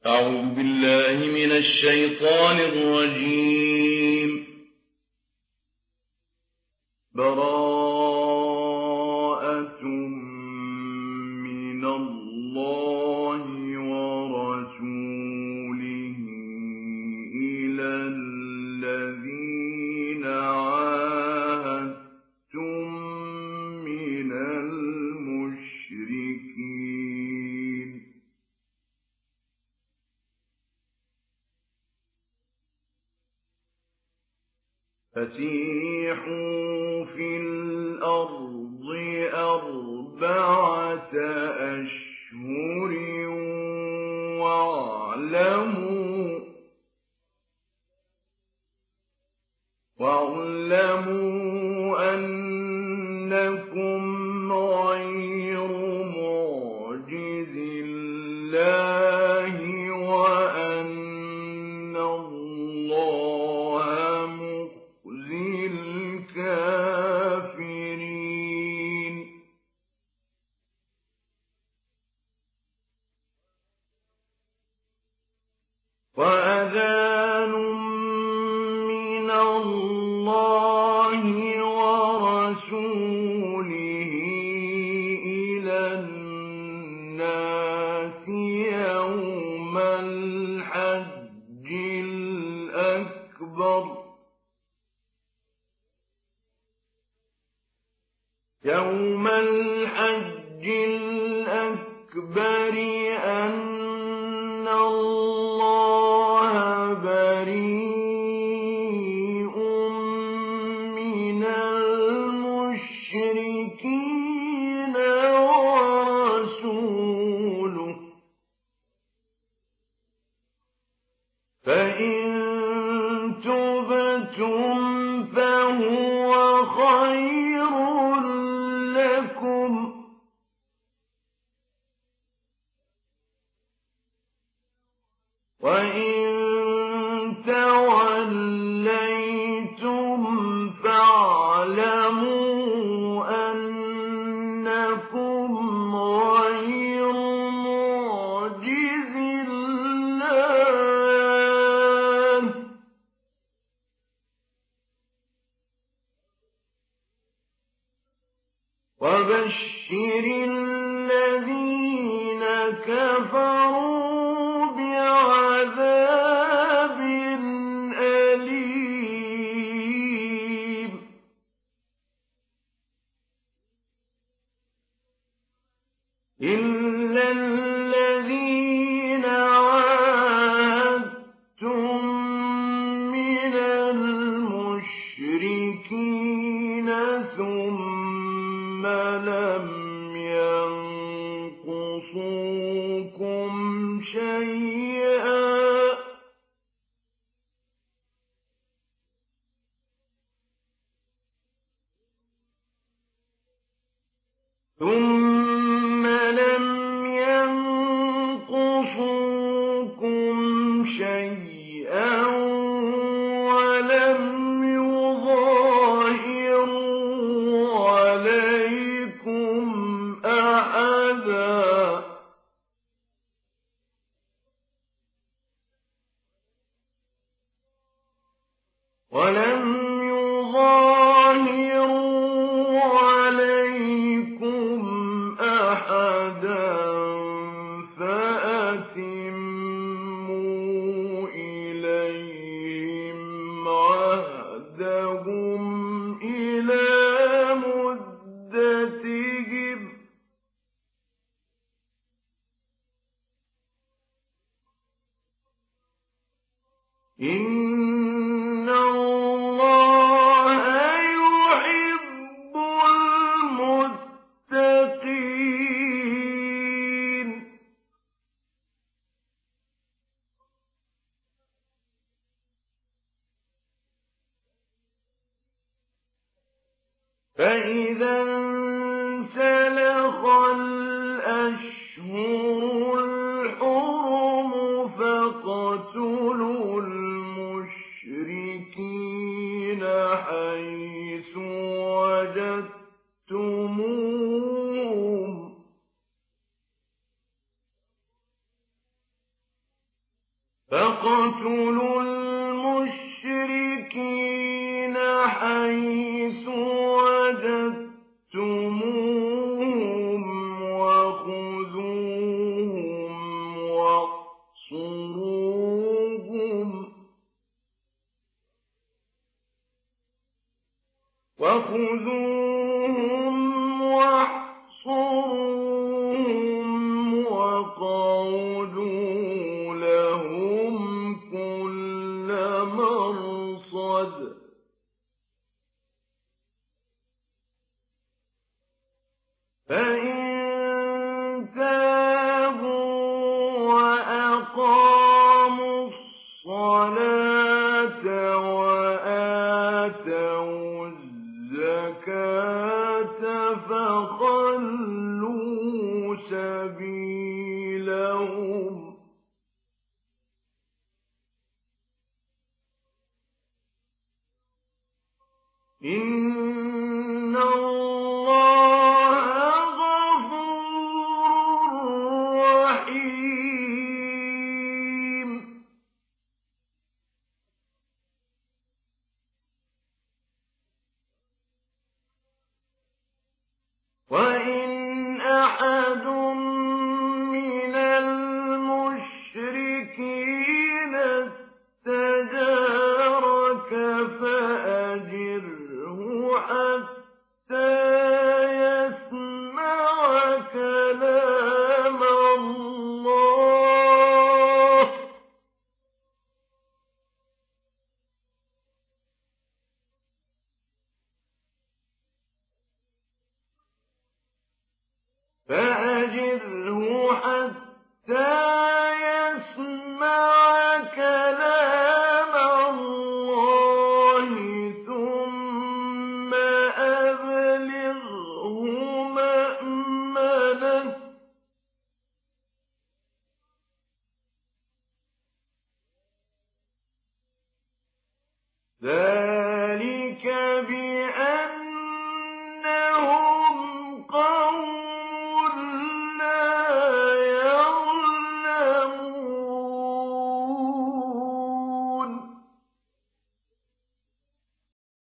أعوذ بالله من الشيطان الرجيم. براءة من الله ورسوله إلى الذين عاهدتم من المشركين. فسيحوا في الأرض 4 أشهر واعلموا أنكم غير معجز الله وأن الله مخزي الكافرين. وأذان من الله ورسوله إلى الناس يوم الحج الأكبر أن الله بريء من المشركين ورسوله، فإن تبتم فهو خير لكم، وإن توليتم فاعلموا أنكم غير معجز الله، وبشر الذين كفروا بعذاب أليم. إلا الذين عاهدتم من المشركين ثم لم ينقصوكم شيئا ولم يظاهروا عليكم أحدا فأتموا إليهم عهدهم إلى مدتهم، إن الله يحب المتقين. فإذا انسلخ الأشهر الحرم فاقتلوا المشركين حيث وجدتموهم فاقتلوا المشركين حيث وجدتموهم وخذوهم واحصروهم وقعدوا لهم كل مرصد فإن تابوا وأقاموا الصلاة وآتوا الزكاة فخلوا سبيلهم إن الله غفور رحيم. وإن أحد من المشركين استجارك فأجره حتى يسمع كلام الله ثم أبلغه مأمنه ذلك